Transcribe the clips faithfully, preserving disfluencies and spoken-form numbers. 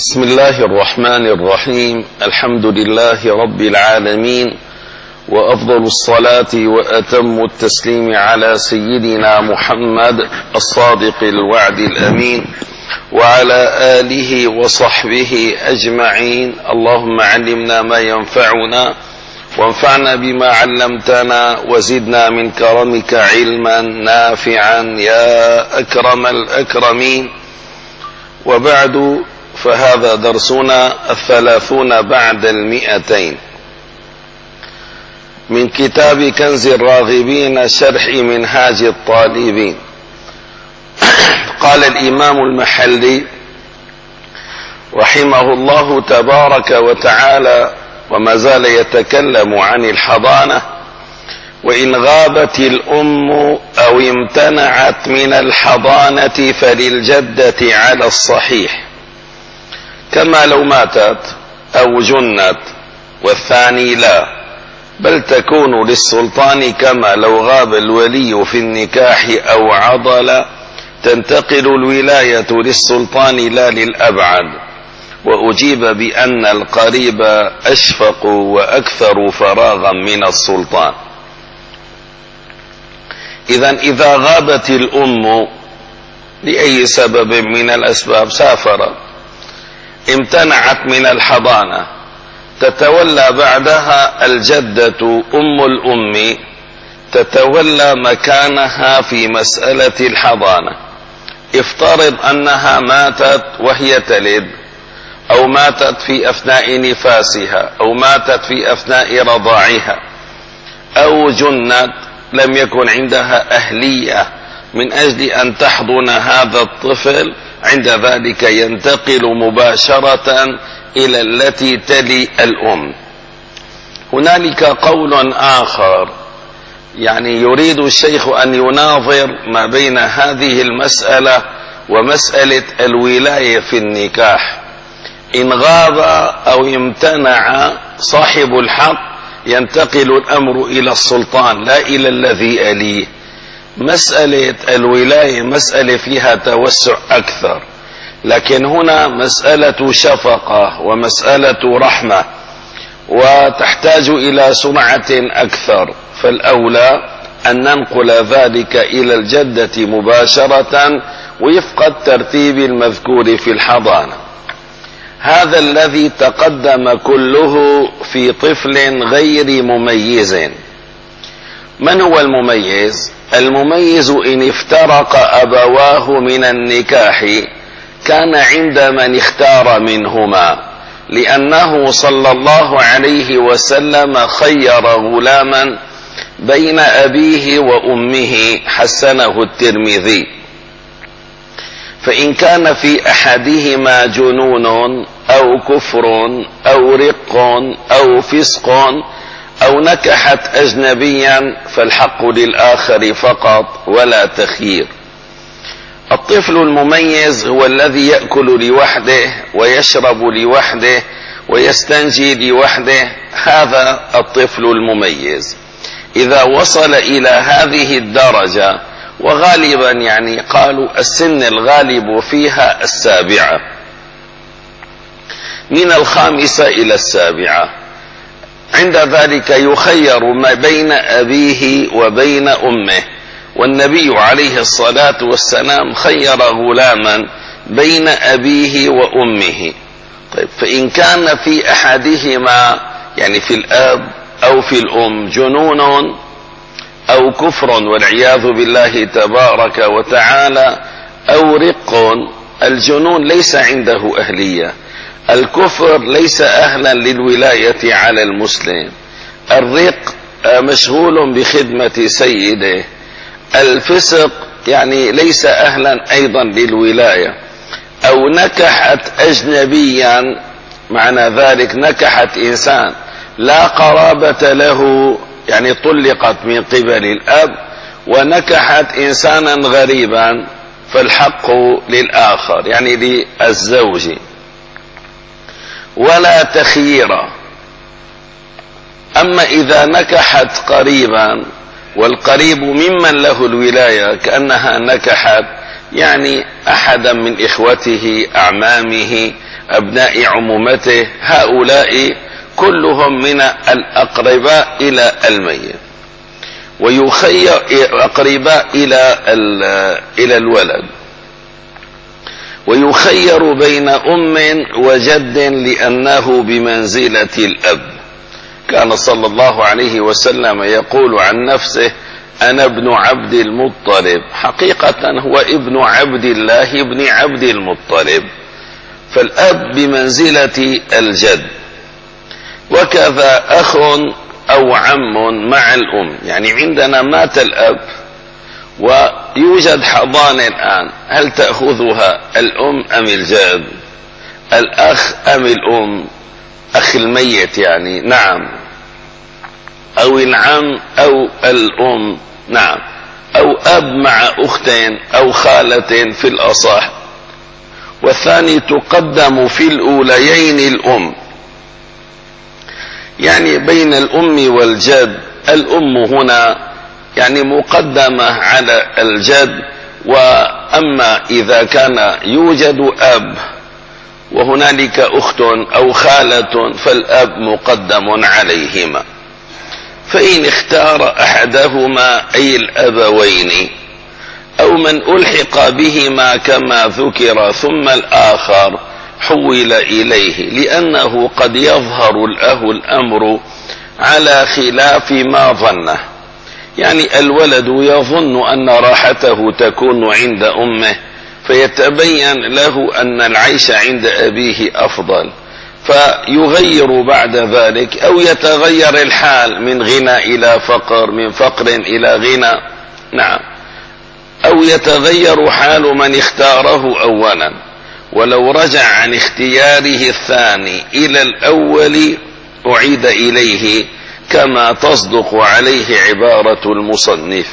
بسم الله الرحمن الرحيم. الحمد لله رب العالمين، وأفضل الصلاة وأتم التسليم على سيدنا محمد الصادق الوعد الأمين وعلى آله وصحبه أجمعين. اللهم علمنا ما ينفعنا وانفعنا بما علمتنا وزدنا من كرمك علما نافعا يا أكرم الأكرمين. وبعد، فهذا درسنا الثلاثون بعد المئتين من كتاب كنز الراغبين شرح منهاج الطالبين. قال الإمام المحلي رحمه الله تبارك وتعالى، وما زال يتكلم عن الحضانة: وإن غابت الأم أو امتنعت من الحضانة فللجدة على الصحيح، كما لو ماتت أو جنت، والثاني لا، بل تكون للسلطان كما لو غاب الولي في النكاح أو عضل، تنتقل الولاية للسلطان لا للأبعد. وأجيب بأن القريب أشفق وأكثر فراغا من السلطان. إذن إذا غابت الأم لأي سبب من الأسباب، سافرت، امتنعت من الحضانة، تتولى بعدها الجدة أم الأم، تتولى مكانها في مسألة الحضانة. افترض أنها ماتت وهي تلد، أو ماتت في أثناء نفاسها، أو ماتت في أثناء رضاعها، أو جنت، لم يكن عندها أهلية من أجل أن تحضن هذا الطفل، عند ذلك ينتقل مباشرة إلى التي تلي الأم. هنالك قول آخر، يعني يريد الشيخ أن يناظر ما بين هذه المسألة ومسألة الولاية في النكاح. إن غاب أو امتنع صاحب الحق ينتقل الأمر إلى السلطان لا إلى الذي أليه. مسألة الولاية مسألة فيها توسع أكثر، لكن هنا مسألة شفقة ومسألة رحمة، وتحتاج إلى سرعة أكثر، فالأولى أن ننقل ذلك إلى الجدة مباشرة وفق الترتيب المذكور في الحضانة. هذا الذي تقدم كله في طفل غير مميز. من هو المميز؟ المميز إن افترق أبواه من النكاح كان عند من اختار منهما، لأنه صلى الله عليه وسلم خير غلاما بين أبيه وأمه، حسنه الترمذي. فإن كان في أحدهما جنون أو كفر أو رق أو فسق أو نكحت أجنبيا فالحق للآخر فقط ولا تخيير. الطفل المميز هو الذي يأكل لوحده ويشرب لوحده ويستنجي لوحده، هذا الطفل المميز. إذا وصل إلى هذه الدرجة، وغالبا يعني قالوا السن الغالب فيها السابعة، من الخامسة إلى السابعة، عند ذلك يخير ما بين أبيه وبين أمه. والنبي عليه الصلاة والسلام خير غلاما بين أبيه وأمه. طيب، فإن كان في أحدهما، يعني في الأب أو في الأم، جنون أو كفر والعياذ بالله تبارك وتعالى، أو رق، الجنون ليس عنده أهلية، الكفر ليس أهلا للولاية على المسلم، الرق مشغول بخدمة سيده، الفسق يعني ليس أهلا أيضا للولاية، أو نكحت أجنبيا، معنى ذلك نكحت إنسان لا قرابة له، يعني طلقت من قبل الأب ونكحت إنسانا غريبا، فالحق للآخر يعني للزوج، ولا تخيير. أما إذا نكحت قريبا، والقريب ممن له الولاية، كأنها نكحت يعني أحدا من إخوته، أعمامه، أبناء عمومته، هؤلاء كلهم من الأقرباء إلى الميت، ويخير أقرباء إلى إلى الولد، ويخير بين أم وجد لأنه بمنزلة الأب. كان صلى الله عليه وسلم يقول عن نفسه: أنا ابن عبد المطلب، حقيقة هو ابن عبد الله ابن عبد المطلب، فالأب بمنزلة الجد. وكذا أخ أو عم مع الأم، يعني عندنا مات الأب ويوجد حضانة الآن، هل تأخذها الأم أم الجد؟ الأخ أم الأم؟ أخ الميت يعني، نعم، أو العم أو الأم، نعم، أو أب مع أختين أو خالة في الأصح. والثاني تقدم في الأوليين الأم، يعني بين الأم والجد الأم هنا يعني مقدمة على الجد. وأما إذا كان يوجد أب وهنالك أخت أو خالة فالأب مقدم عليهما. فإن اختار أحدهما أي الأبوين أو من ألحق بهما كما ذكر ثم الآخر حول إليه، لأنه قد يظهر له الأمر على خلاف ما ظنه، يعني الولد يظن أن راحته تكون عند أمه فيتبين له أن العيش عند أبيه أفضل، فيغير بعد ذلك، أو يتغير الحال من غنى إلى فقر، من فقر إلى غنى، نعم، أو يتغير حال من اختاره أولا، ولو رجع عن اختياره الثاني إلى الأول أعيد إليه، كما تصدق عليه عبارة المصنف.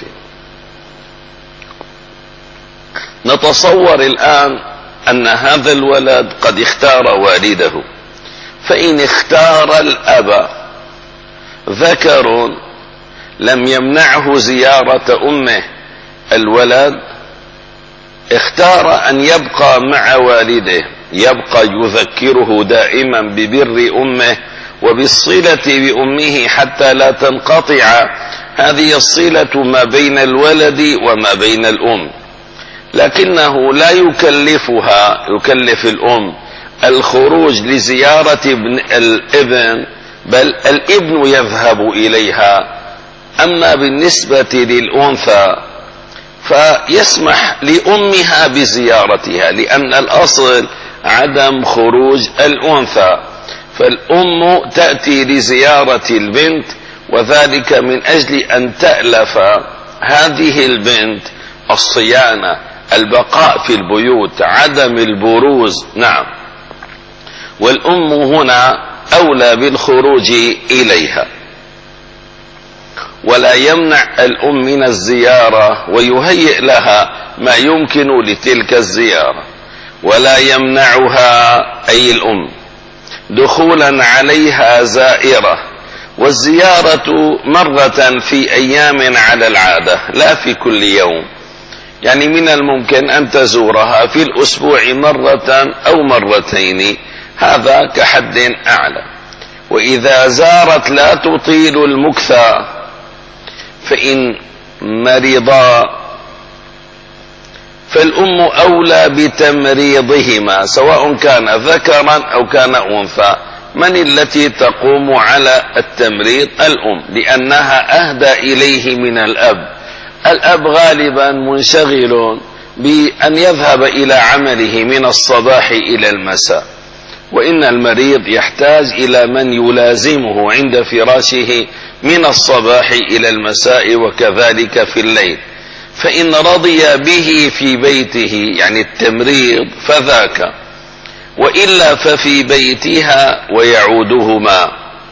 نتصور الآن أن هذا الولد قد اختار والده، فإن اختار الأب ذكر لم يمنعه زيارة أمه، الولد اختار أن يبقى مع والده، يبقى يذكره دائما ببر أمه وبالصلة بأمه حتى لا تنقطع هذه الصلة ما بين الولد وما بين الأم، لكنه لا يكلفها، يكلف الأم الخروج لزيارة ابن الابن، بل الابن يذهب إليها. أما بالنسبة للأنثى فيسمح لأمها بزيارتها، لأن الأصل عدم خروج الأنثى، فالأم تأتي لزيارة البنت، وذلك من أجل أن تألف هذه البنت الصيانة، البقاء في البيوت، عدم البروز، نعم، والأم هنا أولى بالخروج إليها. ولا يمنع الأم من الزيارة ويهيئ لها ما يمكن لتلك الزيارة، ولا يمنعها أي الأم دخولا عليها زائرة، والزيارة مرة في أيام على العادة لا في كل يوم، يعني من الممكن أن تزورها في الأسبوع مرة أو مرتين، هذا كحد أعلى. وإذا زارت لا تطيل المكثى، فإن مرضا فالأم أولى بتمريضهما سواء كان ذكرا أو كان أنثى. من التي تقوم على التمريض؟ الأم، لأنها أهدى إليه من الأب. الأب غالبا منشغل بأن يذهب إلى عمله من الصباح إلى المساء، وإن المريض يحتاج إلى من يلازمه عند فراشه من الصباح إلى المساء، وكذلك في الليل. فإن رضي به في بيته يعني التمريض فذاك، وإلا ففي بيتها ويعودهما.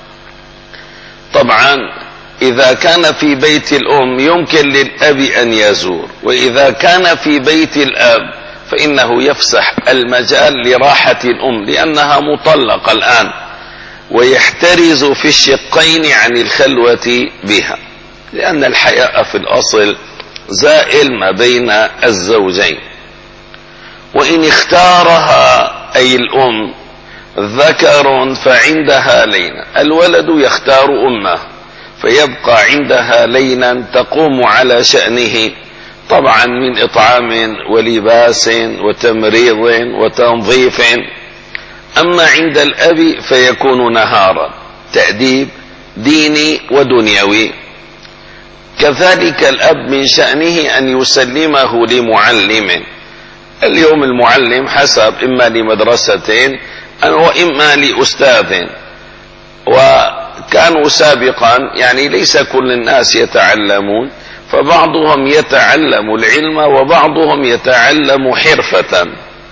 طبعا إذا كان في بيت الأم يمكن للأب أن يزور، وإذا كان في بيت الأب فإنه يفسح المجال لراحة الأم لأنها مطلقة الآن، ويحترز في الشقين عن الخلوة بها، لأن الحياء في الأصل زائل ما بين الزوجين. وإن اختارها أي الأم ذكر فعندها لينا، الولد يختار أمه فيبقى عندها لينا تقوم على شأنه، طبعا من إطعام ولباس وتمريض وتنظيف. أما عند الأب فيكون نهارا، تأديب ديني ودنيوي. كذلك الأب من شأنه أن يسلمه لمعلم، اليوم المعلم حسب إما لمدرسة وإما لأستاذ، وكانوا سابقا يعني ليس كل الناس يتعلمون، فبعضهم يتعلم العلم وبعضهم يتعلم حرفة.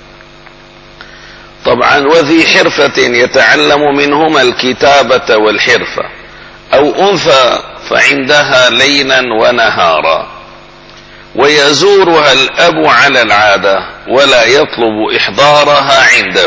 طبعا وذي حرفة يتعلم منهما الكتابة والحرفة، أو أنثى فعندها ليلا ونهارا، ويزورها الأب على العادة ولا يطلب إحضارها عنده.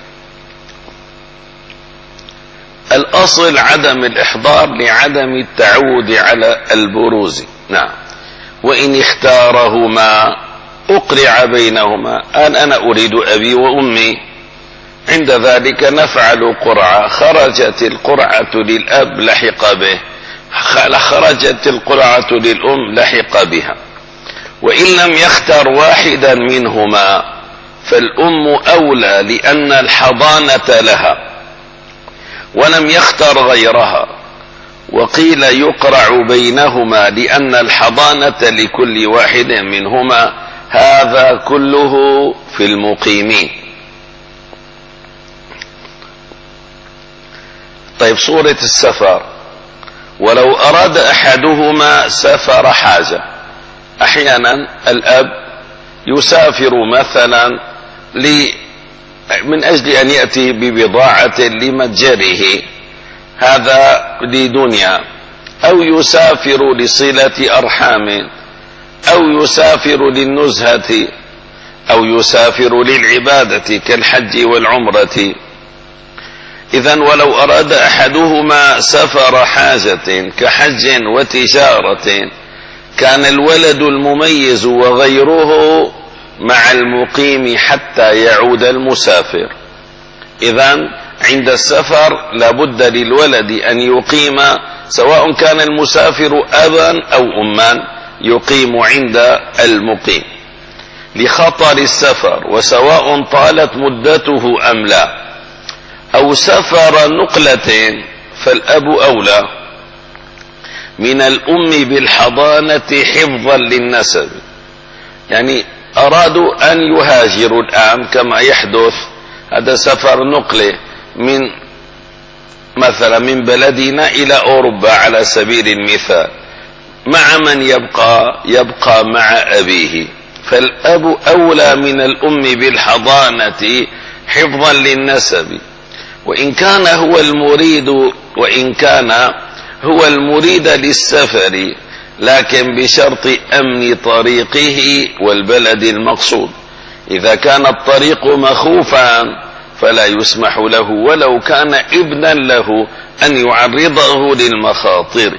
الأصل عدم الإحضار لعدم التعود على البروز. نعم. وإن اختارهما أقرع بينهما، أن أنا أريد أبي وأمي، عند ذلك نفعل قرعة، خرجت القرعة للأب لحق به، خرجت القرعة للأم لحق بها. وإن لم يختر واحدا منهما فالأم أولى لأن الحضانة لها، ولم يختر غيرها. وقيل يقرع بينهما لأن الحضانة لكل واحد منهما، هذا كله في المقيمين. طيب صورة السفر، ولو أراد أحدهما سفر حاجة، أحيانا الأب يسافر مثلا من أجل أن يأتي ببضاعة لمتجره، هذا لدنيا، أو يسافر لصلة أرحام، أو يسافر للنزهة، أو يسافر للعبادة كالحج والعمرة. إذن ولو أراد أحدهما سفر حاجة كحج وتجارة كان الولد المميز وغيره مع المقيم حتى يعود المسافر. إذن عند السفر لابد للولد أن يقيم، سواء كان المسافر أبا أو أما يقيم عند المقيم لخطر السفر، وسواء طالت مدته أم لا، أو سفر نقلة فالأب أولى من الأم بالحضانة حفظا للنسب. يعني أرادوا أن يهاجروا الآن كما يحدث، هذا سفر نقله من مثلا من بلدنا إلى أوروبا على سبيل المثال، مع من يبقى يبقى مع أبيه، فالأب أولى من الأم بالحضانة حفظا للنسب. وإن كان هو المريد وإن كان هو المريد للسفر، لكن بشرط أمن طريقه والبلد المقصود. إذا كان الطريق مخوفا فلا يسمح له ولو كان ابنا له أن يعرضه للمخاطر،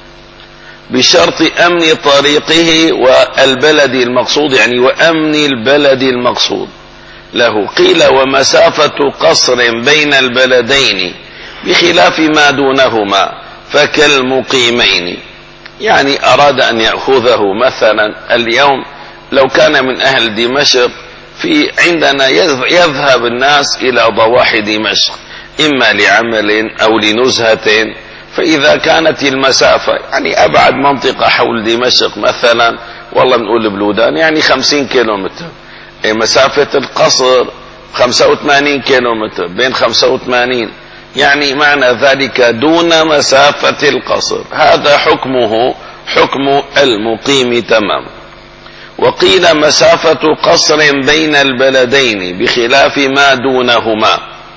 بشرط أمن طريقه والبلد المقصود، يعني وأمن البلد المقصود له. قيل ومسافة قصر بين البلدين بخلاف ما دونهما فكالمقيمين. يعني أراد أن يأخذه مثلا اليوم، لو كان من أهل دمشق، في عندنا يذهب الناس إلى ضواحي دمشق إما لعمل أو لنزهة، فإذا كانت المسافة يعني أبعد منطقة حول دمشق مثلا، والله نقول بلودان يعني خمسين كيلومتر، مسافة القصر خمسة وثمانين كيلومتر، بين خمسة وثمانين، يعني معنى ذلك دون مسافة القصر، هذا حكمه حكم المقيم تمام. وقيل مسافة قصر بين البلدين بخلاف ما دونهما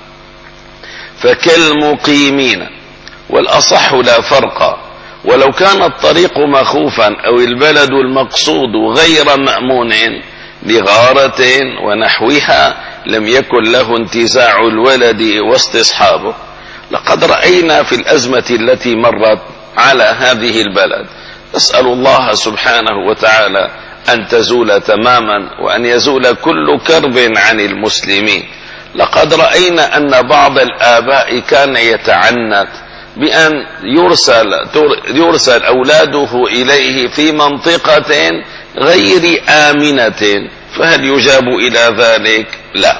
فكالمقيمين، والأصح لا فرق. ولو كان الطريق مخوفا أو البلد المقصود غير مأمون لغارة ونحوها لم يكن له انتزاع الولد واستصحابه. لقد رأينا في الأزمة التي مرت على هذه البلد، نسأل الله سبحانه وتعالى أن تزول تماما وأن يزول كل كرب عن المسلمين. لقد رأينا أن بعض الآباء كان يتعنت بأن يرسل, يرسل أولاده إليه في منطقة غير آمنة، فهل يجاب إلى ذلك؟ لا،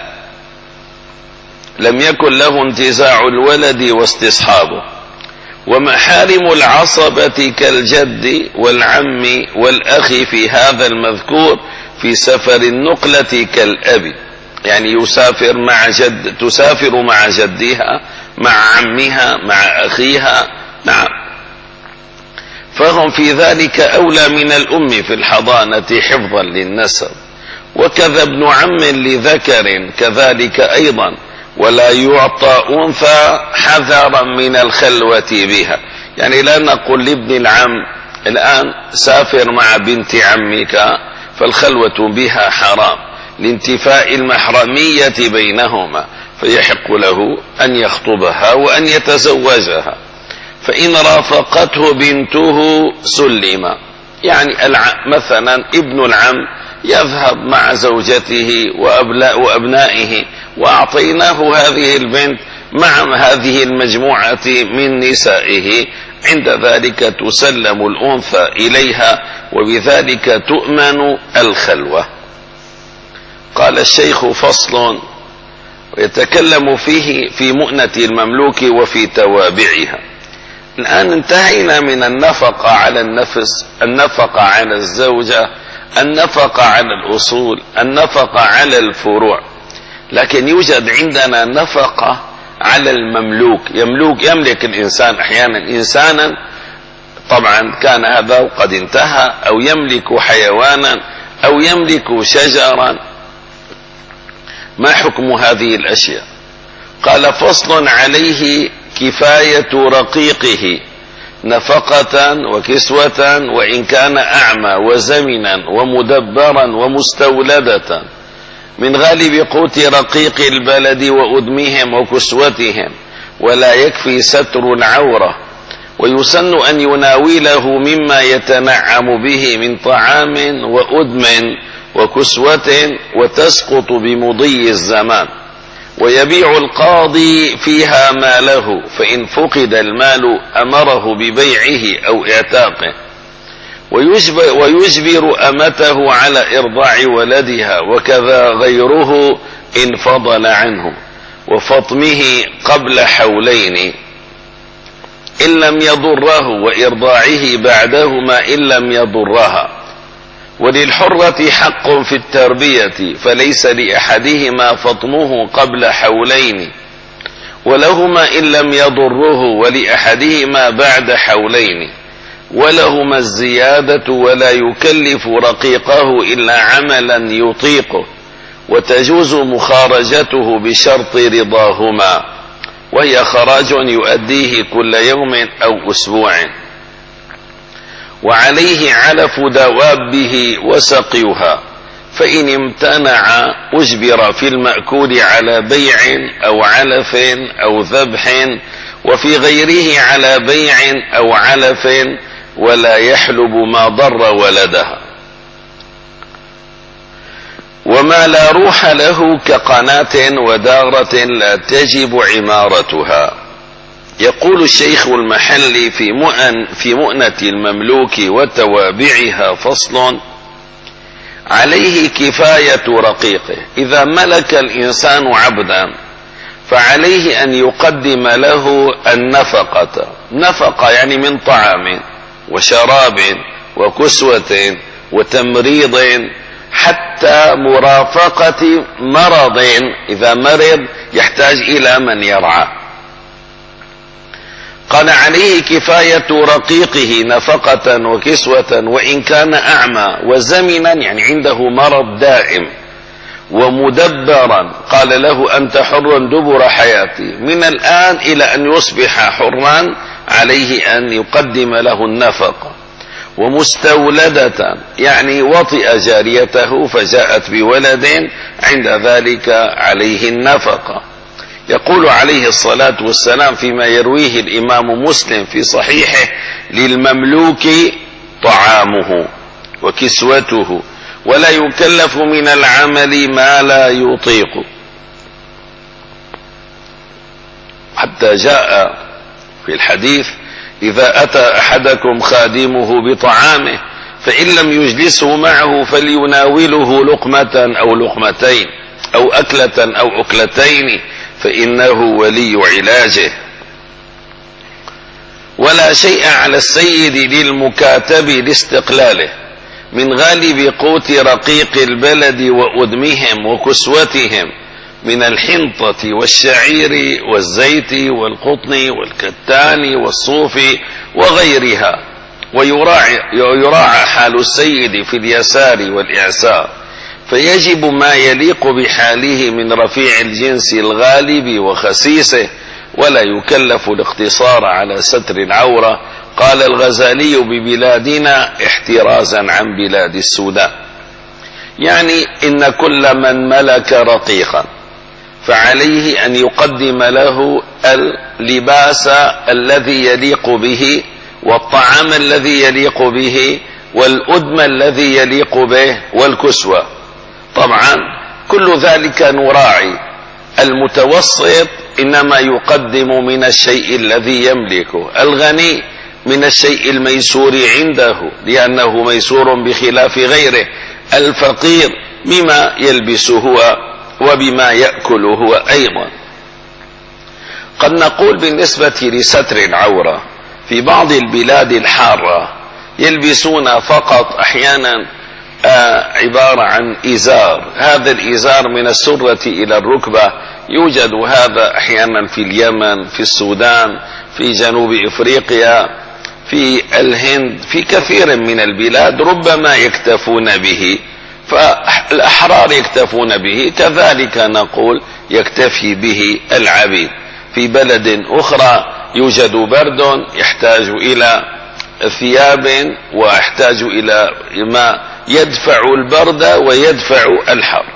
لم يكن له انتزاع الولد واستصحابه. ومحارم العصبة كالجد والعم والأخ في هذا المذكور في سفر النقلة كالأب، يعني يسافر مع جد، تسافر مع جدها مع عمها مع أخيها، نعم، فهم في ذلك أولى من الأم في الحضانة حفظا للنسب. وكذا ابن عم لذكر كذلك أيضا، ولا يعطى أنثى حذرا من الخلوة بها. يعني لا نقول لابن العم الآن سافر مع بنت عمك فالخلوة بها حرام لانتفاء المحرمية بينهما، فيحق له أن يخطبها وأن يتزوجها. فإن رافقته بنته سلم، يعني مثلا ابن العم يذهب مع زوجته وأبنائه وأعطيناه هذه البنت مع هذه المجموعة من نسائه، عند ذلك تسلم الأنثى إليها وبذلك تؤمن الخلوة. قال الشيخ فصل ويتكلم فيه في مؤنة المملوك وفي توابعها. الآن انتهينا من النفقة على النفس، النفقة على الزوجة، النفقة على الأصول، النفقة على الفروع، لكن يوجد عندنا نفقة على المملوك. يملك يملك الإنسان أحيانا إنسانا، طبعا كان هذا وقد انتهى، أو يملك حيوانا أو يملك شجرا. ما حكم هذه الأشياء؟ قال فصل عليه كفاية رقيقه نفقة وكسوة وإن كان أعمى وزمنا ومدبرا ومستولدة من غالب قوت رقيق البلد وأدمهم وكسوتهم، ولا يكفي ستر العورة. ويسن أن يناوله مما يتنعم به من طعام وأدم وكسوة وتسقط بمضي الزمان. ويبيع القاضي فيها ماله، فإن فقد المال أمره ببيعه أو اعتاقه. ويجبر أمته على إرضاع ولدها، وكذا غيره إن فضل عنه، وفطمه قبل حولين إن لم يضره، وإرضاعه بعدهما إن لم يضرها. وللحرة حق في التربية، فليس لأحدهما فطمه قبل حولين، ولهما إن لم يضره، ولأحدهما بعد حولين، ولهما الزيادة، ولا يكلف رقيقه إلا عملا يطيقه، وتجوز مخارجته بشرط رضاهما، وهي خراج يؤديه كل يوم أو أسبوع. وعليه علف دوابه وسقيها، فإن امتنع أجبر في المأكول على بيع أو علف أو ذبح، وفي غيره على بيع أو علف، ولا يحلب ما ضر ولدها. وما لا روح له كقناة ودارة لا تجب عمارتها. يقول الشيخ المحلي في مؤن في مؤنة المملوك وتوابعها فصل عليه كفاية رقيقه. إذا ملك الإنسان عبدا فعليه أن يقدم له النفقة، نفقة يعني من طعام وشراب وكسوة وتمريض، حتى مرافقة مرض، إذا مرض يحتاج إلى من يرعاه. قال عليه كفاية رقيقه نفقة وكسوة وإن كان أعمى، وزمنا يعني عنده مرض دائم، ومدبرا قال له أنت حر دبر حياتي، من الآن إلى أن يصبح حرا عليه أن يقدم له النفقة. ومستولدة يعني وطئ جاريته فجاءت بولد، عند ذلك عليه النفقة. يقول عليه الصلاة والسلام فيما يرويه الإمام مسلم في صحيحه للمملوك طعامه وكسوته، ولا يكلف من العمل ما لا يطيق. حتى جاء في الحديث: إذا أتى أحدكم خادمه بطعامه فإن لم يجلسه معه فليناوله لقمة أو لقمتين أو أكلة أو أكلتين فإنه ولي علاجه. ولا شيء على السيد للمكاتب لاستقلاله من غالب قوت رقيق البلد وأدمهم وكسوتهم من الحنطة والشعير والزيت والقطن والكتان والصوف وغيرها، ويراعى, ويراعى حال السيد في اليسار والإعسار، فيجب ما يليق بحاله من رفيع الجنس الغالب وخسيسه، ولا يكلف الاقتصار على ستر العورة. قال الغزالي: ببلادنا احترازا عن بلاد السودان. يعني إن كل من ملك رقيقا فعليه أن يقدم له اللباس الذي يليق به، والطعام الذي يليق به، والأدم الذي يليق به، والكسوة. طبعا كل ذلك نراعي. المتوسط إنما يقدم من الشيء الذي يملكه، الغني من الشيء الميسور عنده لأنه ميسور بخلاف غيره، الفقير بما يلبس هو وبما يأكل هو أيضا. قد نقول بالنسبة لستر العورة في بعض البلاد الحارة يلبسون فقط أحيانا آه عبارة عن إزار، هذا الإزار من السرة إلى الركبة. يوجد هذا أحيانا في اليمن، في السودان، في جنوب إفريقيا، في الهند، في كثير من البلاد ربما يكتفون به، فالأحرار يكتفون به، كذلك نقول يكتفي به العبيد. في بلد أخرى يوجد برد يحتاج إلى ثياب ويحتاج إلى ما يدفع البرد ويدفع الحر.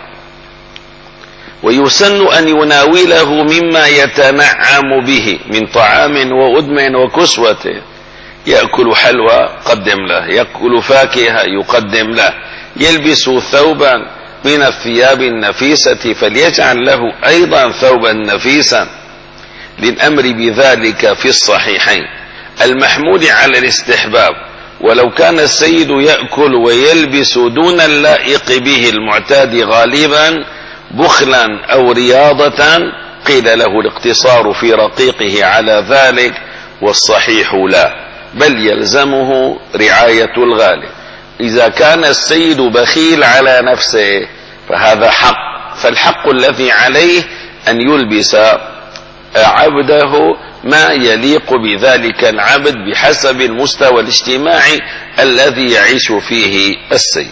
ويسن أن يناوله مما يتنعم به من طعام وأدم وكسوة. يأكل حلوى قدم له، يأكل فاكهة يقدم له، يلبس ثوبا من الثياب النفيسة فليجعل له أيضا ثوبا نفيسا، للأمر بذلك في الصحيحين المحمود على الاستحباب. ولو كان السيد يأكل ويلبس دون اللائق به المعتاد غالبا بخلا أو رياضة قيل له الاقتصار في رقيقه على ذلك، والصحيح لا، بل يلزمه رعاية الغالب. إذا كان السيد بخيل على نفسه فهذا حق، فالحق الذي عليه أن يلبس عبده ما يليق بذلك العبد بحسب المستوى الاجتماعي الذي يعيش فيه السيد.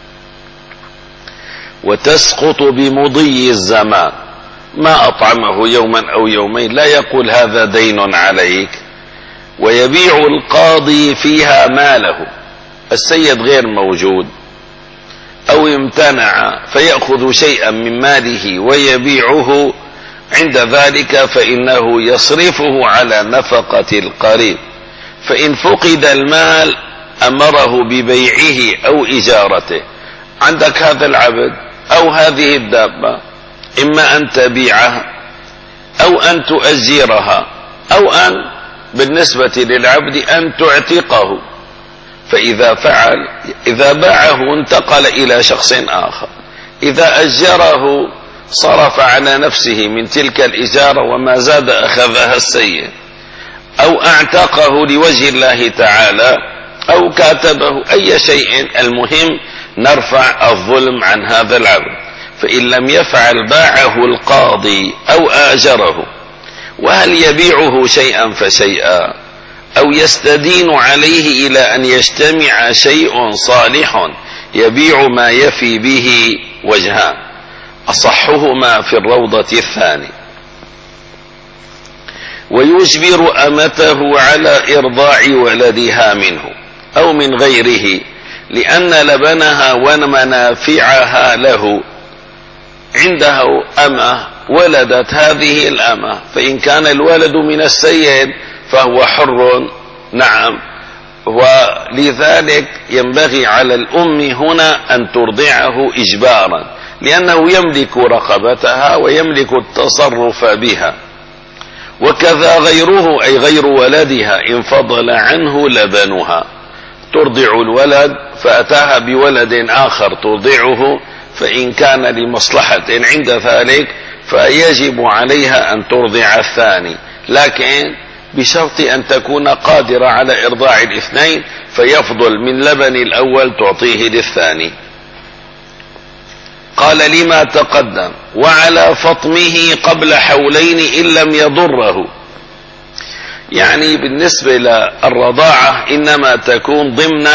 وتسقط بمضي الزمان، ما أطعمه يوما أو يومين لا يقول هذا دين عليك. ويبيع القاضي فيها ماله، السيد غير موجود أو امتنع فيأخذ شيئا من ماله ويبيعه، عند ذلك فإنه يصرفه على نفقة القريب. فإن فقد المال أمره ببيعه أو إجارته. عندك هذا العبد أو هذه الدابة، إما أن تبيعها أو أن تؤجرها أو أن بالنسبة للعبد أن تعتقه. فإذا فعل إذا باعه انتقل إلى شخص آخر، إذا أجره صرف على نفسه من تلك الإجارة وما زاد أخذها السيد، أو اعتقه لوجه الله تعالى أو كاتبه، أي شيء، المهم نرفع الظلم عن هذا العبد. فإن لم يفعل باعه القاضي أو آجره. وهل يبيعه شيئا فشيئا أو يستدين عليه إلى أن يجتمع شيء صالح يبيع ما يفي به وجهان، أصحهما في الروضة الثاني. ويجبر أمته على إرضاع ولدها منه أو من غيره، لأن لبنها ومنافعها له. عنده أمة ولدت هذه الأمة، فإن كان الولد من السيد فهو حر، نعم، ولذلك ينبغي على الأم هنا أن ترضعه إجبارا، لأنه يملك رقبتها ويملك التصرف بها. وكذا غيره أي غير ولدها إن فضل عنه لبنها، ترضع الولد فأتاها بولد آخر ترضعه، فإن كان لمصلحة عند ذلك فيجب عليها أن ترضع الثاني، لكن بشرط أن تكون قادرة على إرضاع الاثنين، فيفضل من لبن الأول تعطيه للثاني. قال لما تقدم وعلى فطمه قبل حولين إن لم يضره، يعني بالنسبة للرضاعة إنما تكون ضمن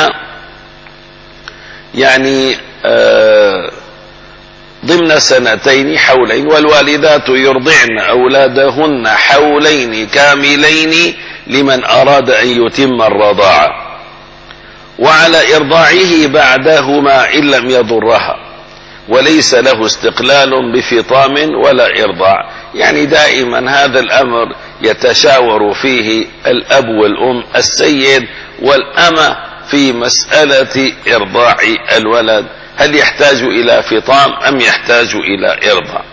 يعني آه ضمن سنتين حولين، والوالدات يرضعن أولادهن حولين كاملين لمن أراد أن يتم الرضاعة، وعلى إرضاعه بعدهما إن لم يضرها، وليس له استقلال بفطام ولا إرضاع. يعني دائما هذا الأمر يتشاور فيه الأب والأم السيد والأمة في مسألة إرضاع الولد، هل يحتاج إلى فطام أم يحتاج إلى إرضاع.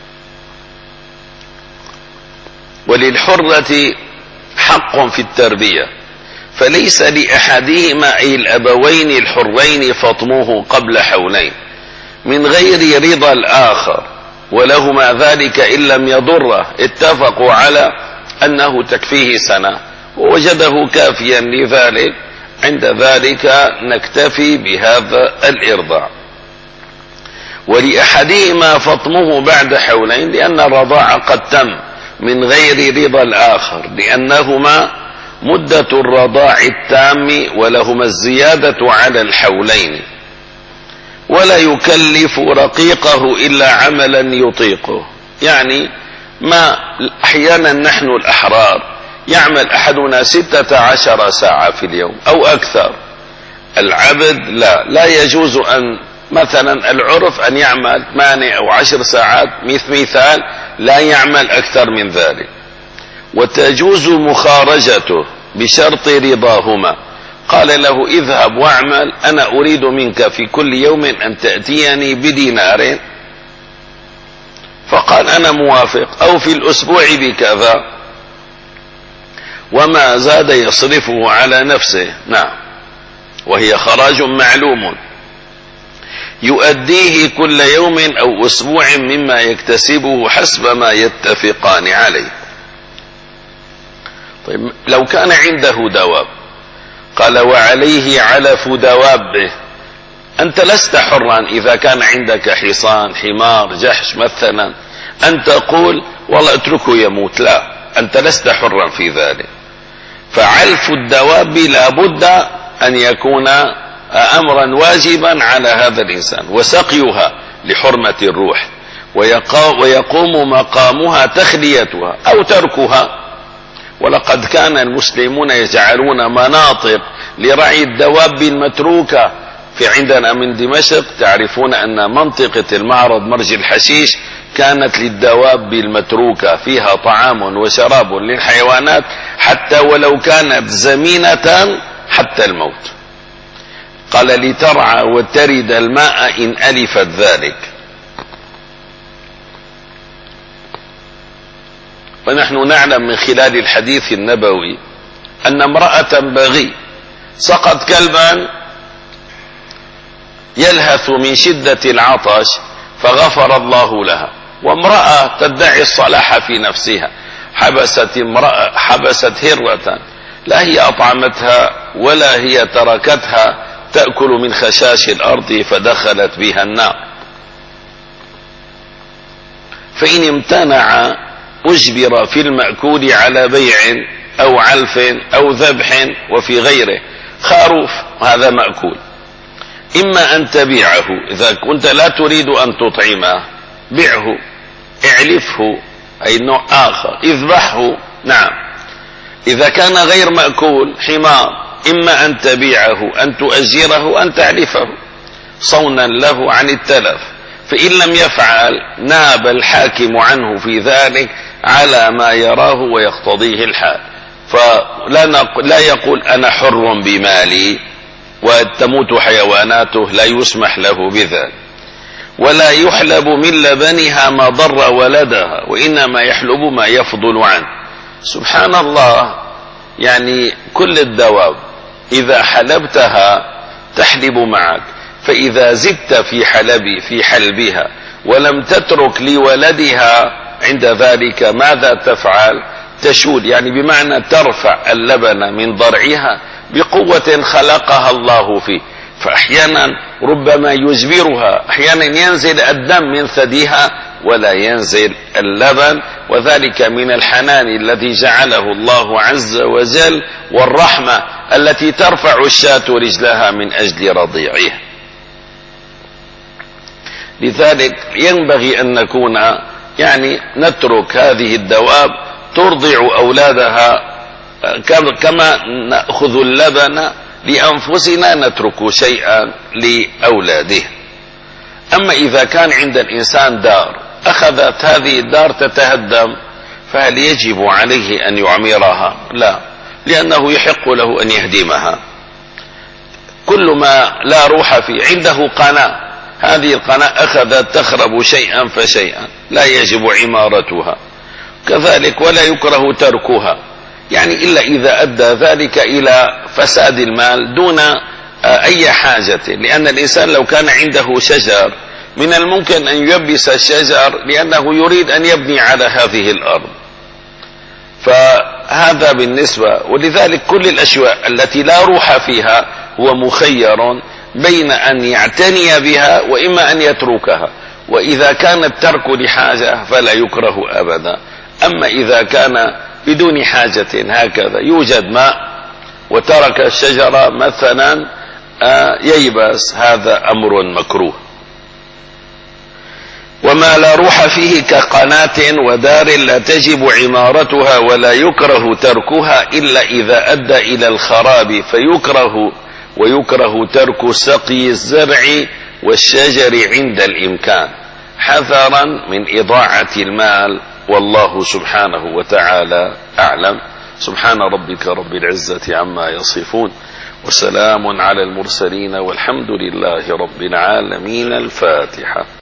وللحرة حق في التربية، فليس لأحدهما أي الأبوين الحرين فطمه قبل حولين من غير رضا الآخر، ولهما ذلك إن لم يضره، اتفقوا على أنه تكفيه سنة ووجده كافيا لذلك، عند ذلك نكتفي بهذا الإرضاع. ولأحدهما فطمه بعد حولين لأن الرضاعة قد تم من غير رضا الآخر، لأنهما مدة الرضاع التام ولهما الزيادة على الحولين، ولا يكلف رقيقه إلا عملا يطيقه. يعني ما أحيانا نحن الأحرار يعمل أحدنا ستة عشر ساعة في اليوم أو أكثر، العبد لا لا يجوز أن مثلا العرف أن يعمل ثمانية أو عشر ساعات مثال، لا يعمل أكثر من ذلك. وتجوز مخارجته بشرط رضاهما، قال له اذهب واعمل، أنا أريد منك في كل يوم أن تأتيني بدينار، فقال أنا موافق، أو في الأسبوع بكذا، وما زاد يصرفه على نفسه. نعم، وهي خراج معلوم يؤديه كل يوم أو أسبوع مما يكتسبه حسب ما يتفقان عليه. طيب لو كان عنده دواب، قال وعليه علف دوابه، أنت لست حرا إذا كان عندك حصان حمار جحش مثلا أن تقول والله اتركه يموت، لا، أنت لست حرا في ذلك. فعلف الدواب لا بد أن يكون أمرا واجبا على هذا الإنسان، وسقيها لحرمة الروح، ويقوم مقامها تخليتها أو تركها. ولقد كان المسلمون يجعلون مناطق لرعي الدواب المتروكة. في عندنا من دمشق تعرفون أن منطقة المعرض مرج الحشيش كانت للدواب المتروكة، فيها طعام وشراب للحيوانات حتى ولو كانت زمينة حتى الموت. قال لترعى وترد الماء إن ألفت ذلك. ونحن نعلم من خلال الحديث النبوي أن امرأة بغي سقط كلبا يلهث من شدة العطش فغفر الله لها، وامرأة تدعي الصلاح في نفسها حبست امرأة حبست هرة، لا هي أطعمتها ولا هي تركتها تأكل من خشاش الأرض فدخلت بها النار. فإن امتنع أجبر في المأكول على بيع أو علف أو ذبح. وفي غيره خروف هذا مأكول، إما أن تبيعه إذا كنت لا تريد أن تطعمه، بيعه، اعلفه أي نوع آخر، اذبحه. نعم، إذا كان غير مأكول حمار، إما أن تبيعه أن تؤجره أن تعلفه صونا له عن التلف. فإن لم يفعل ناب الحاكم عنه في ذلك على ما يراه ويقتضيه الحال، فلا لا يقول أنا حر بمالي وتموت حيواناته، لا يسمح له بذلك. ولا يحلب من لبنها ما ضر ولدها، وإنما يحلب ما يفضل عنه. سبحان الله، يعني كل الدواب إذا حلبتها تحلب معك، فإذا زدت في حلب في حلبها ولم تترك لولدها عند ذلك ماذا تفعل؟ تشود، يعني بمعنى ترفع اللبن من ضرعها بقوة خلقها الله فيه، فأحيانا ربما يجبرها، أحيانا ينزل الدم من ثديها ولا ينزل اللبن، وذلك من الحنان الذي جعله الله عز وجل والرحمة التي ترفع الشاة رجلها من أجل رضيعها. لذلك ينبغي أن نكون يعني نترك هذه الدواب ترضع أولادها كما نأخذ اللبن لأنفسنا نترك شيئا لأولاده. أما إذا كان عند الإنسان دار أخذت هذه الدار تتهدم، فهل يجب عليه أن يعمرها؟ لا، لأنه يحق له أن يهدمها. كل ما لا روح فيه، عنده قناة، هذه القناة أخذت تخرب شيئا فشيئا، لا يجب عمارتها، كذلك ولا يكره تركها، يعني إلا إذا أدى ذلك إلى فساد المال دون أي حاجة. لأن الإنسان لو كان عنده شجر من الممكن أن يبس الشجر لأنه يريد أن يبني على هذه الأرض، فهذا بالنسبة. ولذلك كل الأشياء التي لا روح فيها هو مخير بين أن يعتني بها وإما أن يتركها، وإذا كان الترك لحاجة فلا يكره أبدا. أما إذا كان بدون حاجة هكذا يوجد ماء وترك الشجرة مثلا ييبس، هذا أمر مكروه. وما لا روح فيه كقناة ودار لا تجب عمارتها ولا يكره تركها إلا إذا أدى إلى الخراب، فيكره ويكره ترك سقي الزرع والشجر عند الإمكان حذرا من إضاعة المال، والله سبحانه وتعالى أعلم. سبحان ربك رب العزة عما يصفون، وسلام على المرسلين، والحمد لله رب العالمين. الفاتحة.